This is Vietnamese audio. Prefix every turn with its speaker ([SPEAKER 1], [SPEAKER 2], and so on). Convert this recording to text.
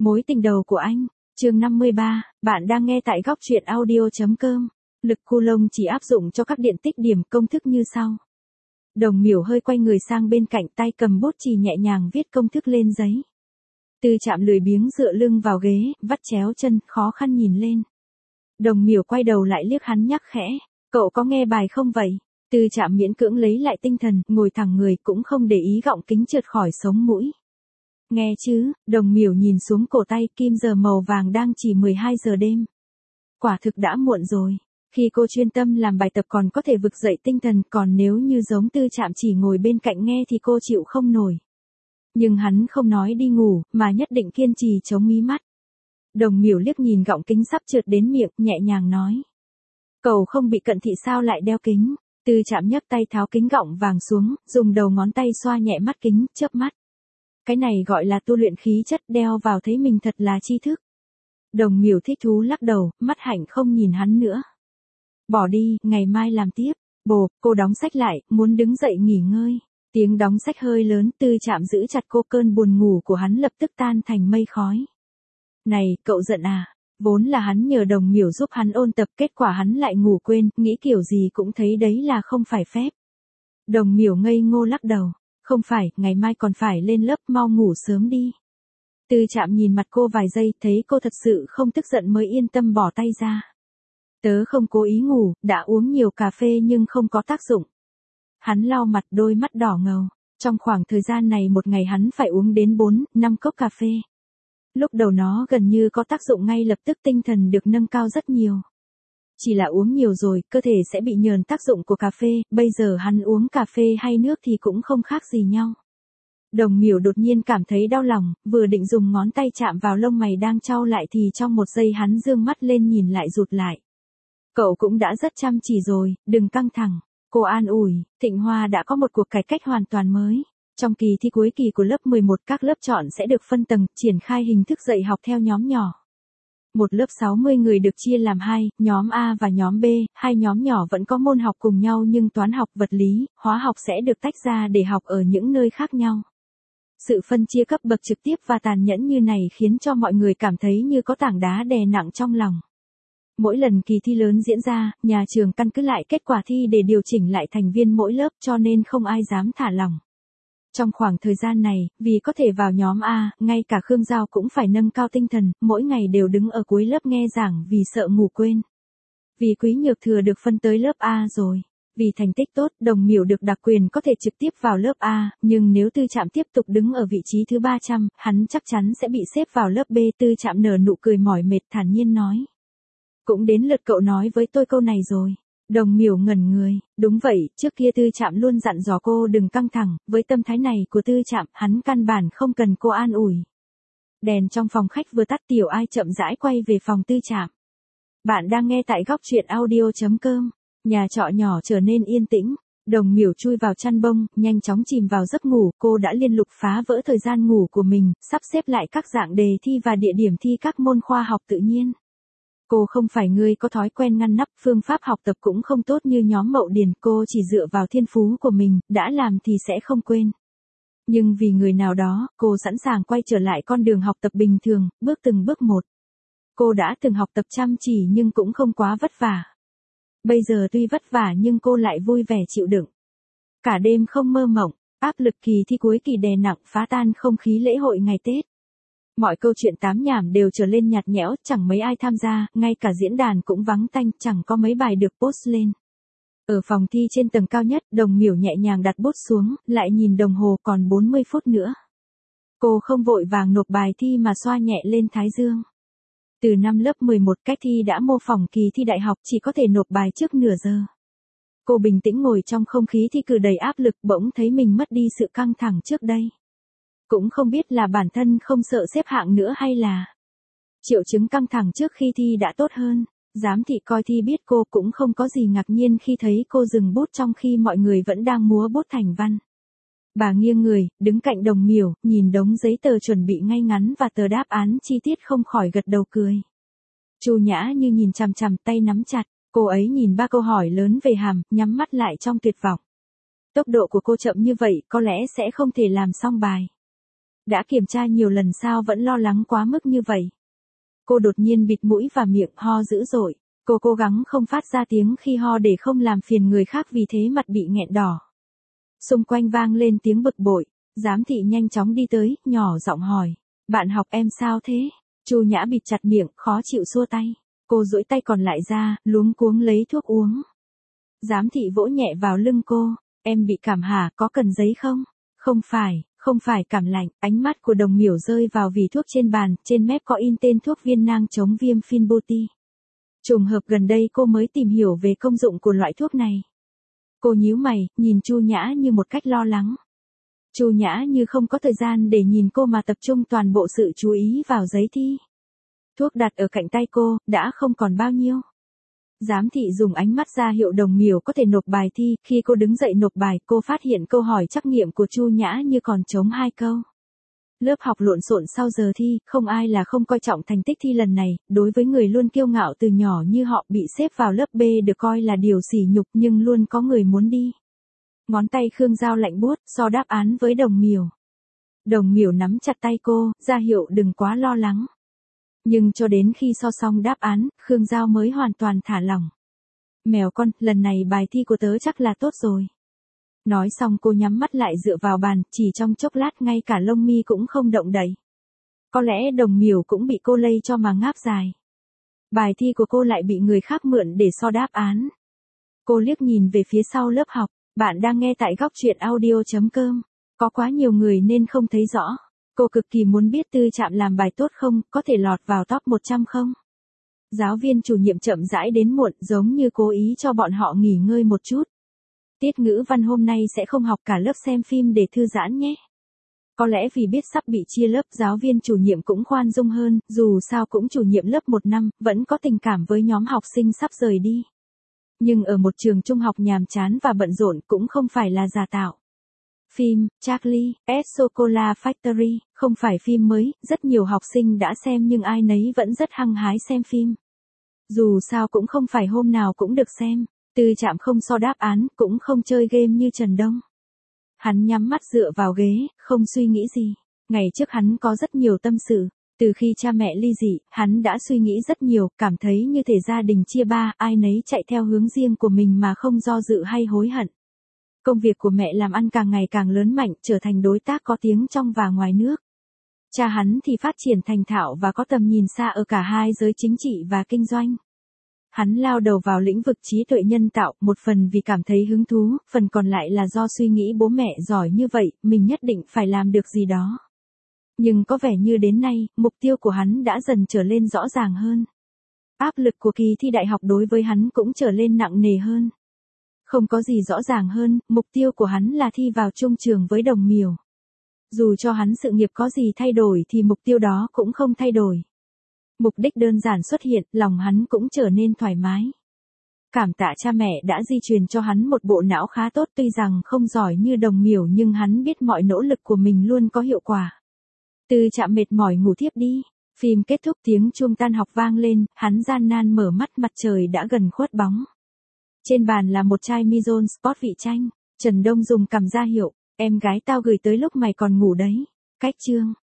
[SPEAKER 1] Mối tình đầu của anh, chương 53, bạn đang nghe tại góc truyện audio.com. Lực Coulomb chỉ áp dụng cho các điện tích điểm, công thức như sau. Đồng Miểu hơi quay người sang bên cạnh, tay cầm bút chì nhẹ nhàng viết công thức lên giấy. Tư Trạm lười biếng dựa lưng vào ghế, vắt chéo chân, khó khăn nhìn lên. Đồng Miểu quay đầu lại liếc hắn nhắc khẽ, cậu có nghe bài không vậy? Tư Trạm miễn cưỡng lấy lại tinh thần, ngồi thẳng người, cũng không để ý gọng kính trượt khỏi sống mũi. Nghe chứ, Đồng Miểu nhìn xuống cổ tay, kim giờ màu vàng đang chỉ 12 giờ đêm. Quả thực đã muộn rồi. Khi cô chuyên tâm làm bài tập còn có thể vực dậy tinh thần, còn nếu như giống Tư Trạm chỉ ngồi bên cạnh nghe thì cô chịu không nổi. Nhưng hắn không nói đi ngủ, mà nhất định kiên trì chống mí mắt. Đồng Miểu liếc nhìn gọng kính sắp trượt đến miệng, nhẹ nhàng nói. Cậu không bị cận thị sao lại đeo kính? Tư Trạm nhấc tay tháo kính gọng vàng xuống, dùng đầu ngón tay xoa nhẹ mắt kính, chớp mắt. Cái này gọi là tu luyện khí chất, đeo vào thấy mình thật là tri thức. Đồng Miểu thích thú lắc đầu, mắt hạnh không nhìn hắn nữa. Bỏ đi, ngày mai làm tiếp. Bồ, cô đóng sách lại, muốn đứng dậy nghỉ ngơi. Tiếng đóng sách hơi lớn, Tư Trạm giữ chặt cô, cơn buồn ngủ của hắn lập tức tan thành mây khói. Này, cậu giận à? Vốn là hắn nhờ Đồng Miểu giúp hắn ôn tập, kết quả hắn lại ngủ quên, nghĩ kiểu gì cũng thấy đấy là không phải phép. Đồng Miểu ngây ngô lắc đầu. Không phải, ngày mai còn phải lên lớp, mau ngủ sớm đi. Tư Trạm nhìn mặt cô vài giây, thấy cô thật sự không tức giận mới yên tâm bỏ tay ra. Tớ không cố ý ngủ, đã uống nhiều cà phê nhưng không có tác dụng. Hắn lau mặt, đôi mắt đỏ ngầu. Trong khoảng thời gian này một ngày hắn phải uống đến 4-5 cốc cà phê. Lúc đầu nó gần như có tác dụng ngay lập tức, tinh thần được nâng cao rất nhiều. Chỉ là uống nhiều rồi, cơ thể sẽ bị nhờn tác dụng của cà phê, bây giờ hắn uống cà phê hay nước thì cũng không khác gì nhau. Đồng Miểu đột nhiên cảm thấy đau lòng, vừa định dùng ngón tay chạm vào lông mày đang chau lại thì trong một giây hắn dương mắt lên nhìn lại rụt lại. Cậu cũng đã rất chăm chỉ rồi, đừng căng thẳng. Cô an ủi, Thịnh Hoa đã có một cuộc cải cách hoàn toàn mới. Trong kỳ thi cuối kỳ của lớp 11, các lớp chọn sẽ được phân tầng, triển khai hình thức dạy học theo nhóm nhỏ. Một lớp 60 người được chia làm hai, nhóm A và nhóm B, hai nhóm nhỏ vẫn có môn học cùng nhau nhưng toán học, vật lý, hóa học sẽ được tách ra để học ở những nơi khác nhau. Sự phân chia cấp bậc trực tiếp và tàn nhẫn như này khiến cho mọi người cảm thấy như có tảng đá đè nặng trong lòng. Mỗi lần kỳ thi lớn diễn ra, nhà trường căn cứ lại kết quả thi để điều chỉnh lại thành viên mỗi lớp, cho nên không ai dám thả lỏng. Trong khoảng thời gian này, vì có thể vào nhóm A, ngay cả Khương Giao cũng phải nâng cao tinh thần, mỗi ngày đều đứng ở cuối lớp nghe giảng vì sợ ngủ quên. Vì Quý Nhược Thừa được phân tới lớp A rồi. Vì thành tích tốt, Đồng Miểu được đặc quyền có thể trực tiếp vào lớp A, nhưng nếu Tư Trạm tiếp tục đứng ở vị trí thứ 300, hắn chắc chắn sẽ bị xếp vào lớp B. Tư Trạm nở nụ cười mỏi mệt, thản nhiên nói. Cũng đến lượt cậu nói với tôi câu này rồi. Đồng Miểu ngẩn người, đúng vậy, trước kia Tư Trạm luôn dặn dò cô đừng căng thẳng, với tâm thái này của Tư Trạm, hắn căn bản không cần cô an ủi. Đèn trong phòng khách vừa tắt, Tiểu Ai chậm rãi quay về phòng Tư Trạm. Bạn đang nghe tại góc truyện audio.com, nhà trọ nhỏ trở nên yên tĩnh, Đồng Miểu chui vào chăn bông, nhanh chóng chìm vào giấc ngủ, cô đã liên tục phá vỡ thời gian ngủ của mình, sắp xếp lại các dạng đề thi và địa điểm thi các môn khoa học tự nhiên. Cô không phải người có thói quen ngăn nắp, phương pháp học tập cũng không tốt như nhóm Mậu Điền, cô chỉ dựa vào thiên phú của mình, đã làm thì sẽ không quên. Nhưng vì người nào đó, cô sẵn sàng quay trở lại con đường học tập bình thường, bước từng bước một. Cô đã từng học tập chăm chỉ nhưng cũng không quá vất vả. Bây giờ tuy vất vả nhưng cô lại vui vẻ chịu đựng. Cả đêm không mơ mộng, áp lực kỳ thi cuối kỳ đè nặng phá tan không khí lễ hội ngày Tết. Mọi câu chuyện tám nhảm đều trở lên nhạt nhẽo, chẳng mấy ai tham gia, ngay cả diễn đàn cũng vắng tanh, chẳng có mấy bài được post lên. Ở phòng thi trên tầng cao nhất, Đồng Miểu nhẹ nhàng đặt bút xuống, lại nhìn đồng hồ, còn 40 phút nữa. Cô không vội vàng nộp bài thi mà xoa nhẹ lên thái dương. Từ năm lớp 11, cách thi đã mô phỏng kỳ thi đại học, chỉ có thể nộp bài trước nửa giờ. Cô bình tĩnh ngồi trong không khí thi cử đầy áp lực, bỗng thấy mình mất đi sự căng thẳng trước đây. Cũng không biết là bản thân không sợ xếp hạng nữa hay là triệu chứng căng thẳng trước khi thi đã tốt hơn. Giám thị coi thi biết cô cũng không có gì ngạc nhiên khi thấy cô dừng bút trong khi mọi người vẫn đang múa bút thành văn. Bà nghiêng người, đứng cạnh Đồng Miểu, nhìn đống giấy tờ chuẩn bị ngay ngắn và tờ đáp án chi tiết không khỏi gật đầu cười. Chu Nhã như nhìn chằm chằm, tay nắm chặt, cô ấy nhìn 3 câu hỏi lớn về hàm, nhắm mắt lại trong tuyệt vọng. Tốc độ của cô chậm như vậy có lẽ sẽ không thể làm xong bài. Đã kiểm tra nhiều lần sao vẫn lo lắng quá mức như vậy? Cô đột nhiên bịt mũi và miệng ho dữ dội. Cô cố gắng không phát ra tiếng khi ho để không làm phiền người khác vì thế mặt bị nghẹn đỏ. Xung quanh vang lên tiếng bực bội. Giám thị nhanh chóng đi tới, nhỏ giọng hỏi. Bạn học em sao thế? Chu Nhã bịt chặt miệng, khó chịu xua tay. Cô duỗi tay còn lại ra, luống cuống lấy thuốc uống. Giám thị vỗ nhẹ vào lưng cô. Em bị cảm hả, có cần giấy không? Không phải cảm lạnh. Ánh mắt của Đồng Miểu rơi vào vỉ thuốc trên bàn, trên mép có in tên thuốc viên nang chống viêm Finbuti. Trùng hợp gần đây cô mới tìm hiểu về công dụng của loại thuốc này. Cô nhíu mày, nhìn Chu Nhã Như một cách lo lắng. Chu Nhã Như không có thời gian để nhìn cô mà tập trung toàn bộ sự chú ý vào giấy thi. Thuốc đặt ở cạnh tay cô, đã không còn bao nhiêu. Giám thị dùng ánh mắt ra hiệu Đồng Miểu có thể nộp bài thi. Khi cô đứng dậy nộp bài, cô phát hiện câu hỏi trắc nghiệm của Chu Nhã Như còn trống 2 câu. Lớp học lộn xộn sau giờ thi, không ai là không coi trọng thành tích thi lần này. Đối với người luôn kiêu ngạo từ nhỏ như họ, bị xếp vào lớp B được coi là điều sỉ nhục, nhưng luôn có người muốn đi. Ngón tay Khương Giao lạnh buốt, so đáp án với Đồng Miểu. Đồng Miểu nắm chặt tay cô, ra hiệu đừng quá lo lắng. Nhưng cho đến khi so xong đáp án, Khương Giao mới hoàn toàn thả lỏng. Mèo con, lần này bài thi của tớ chắc là tốt rồi. Nói xong cô nhắm mắt lại dựa vào bàn, chỉ trong chốc lát ngay cả lông mi cũng không động đậy. Có lẽ Đồng Miểu cũng bị cô lây cho mà ngáp dài. Bài thi của cô lại bị người khác mượn để so đáp án. Cô liếc nhìn về phía sau lớp học. Bạn đang nghe tại góc truyện audio.com. Có quá nhiều người nên không thấy rõ. Cô cực kỳ muốn biết Tư Trạm làm bài tốt không, có thể lọt vào top 100 không? Giáo viên chủ nhiệm chậm rãi đến muộn, giống như cố ý cho bọn họ nghỉ ngơi một chút. Tiết ngữ văn hôm nay sẽ không học, cả lớp xem phim để thư giãn nhé. Có lẽ vì biết sắp bị chia lớp, giáo viên chủ nhiệm cũng khoan dung hơn, dù sao cũng chủ nhiệm lớp 1 năm, vẫn có tình cảm với nhóm học sinh sắp rời đi. Nhưng ở một trường trung học nhàm chán và bận rộn cũng không phải là giả tạo. Phim Charlie and Chocolate Factory không phải phim mới, rất nhiều học sinh đã xem nhưng ai nấy vẫn rất hăng hái xem phim. Dù sao cũng không phải hôm nào cũng được xem. Tư Trạm không so đáp án, cũng không chơi game như Trần Đông. Hắn nhắm mắt dựa vào ghế, không suy nghĩ gì. Ngày trước hắn có rất nhiều tâm sự. Từ khi cha mẹ ly dị, hắn đã suy nghĩ rất nhiều, cảm thấy như thể gia đình chia ba, ai nấy chạy theo hướng riêng của mình mà không do dự hay hối hận. Công việc của mẹ làm ăn càng ngày càng lớn mạnh, trở thành đối tác có tiếng trong và ngoài nước. Cha hắn thì phát triển thành thạo và có tầm nhìn xa ở cả hai giới chính trị và kinh doanh. Hắn lao đầu vào lĩnh vực trí tuệ nhân tạo, một phần vì cảm thấy hứng thú, phần còn lại là do suy nghĩ bố mẹ giỏi như vậy, mình nhất định phải làm được gì đó. Nhưng có vẻ như đến nay, mục tiêu của hắn đã dần trở lên rõ ràng hơn. Áp lực của kỳ thi đại học đối với hắn cũng trở lên nặng nề hơn. Không có gì rõ ràng hơn, mục tiêu của hắn là thi vào chung trường với Đồng Miểu. Dù cho hắn sự nghiệp có gì thay đổi thì mục tiêu đó cũng không thay đổi. Mục đích đơn giản xuất hiện, lòng hắn cũng trở nên thoải mái. Cảm tạ cha mẹ đã di truyền cho hắn một bộ não khá tốt, tuy rằng không giỏi như Đồng Miểu nhưng hắn biết mọi nỗ lực của mình luôn có hiệu quả. Tư Trạm mệt mỏi ngủ thiếp đi. Phim kết thúc, tiếng chuông tan học vang lên, hắn gian nan mở mắt, mặt trời đã gần khuất bóng. Trên bàn là một chai Mizone Sport vị chanh. Trần Đông dùng cằm ra hiệu, em gái tao gửi tới lúc mày còn ngủ đấy. Cách chương.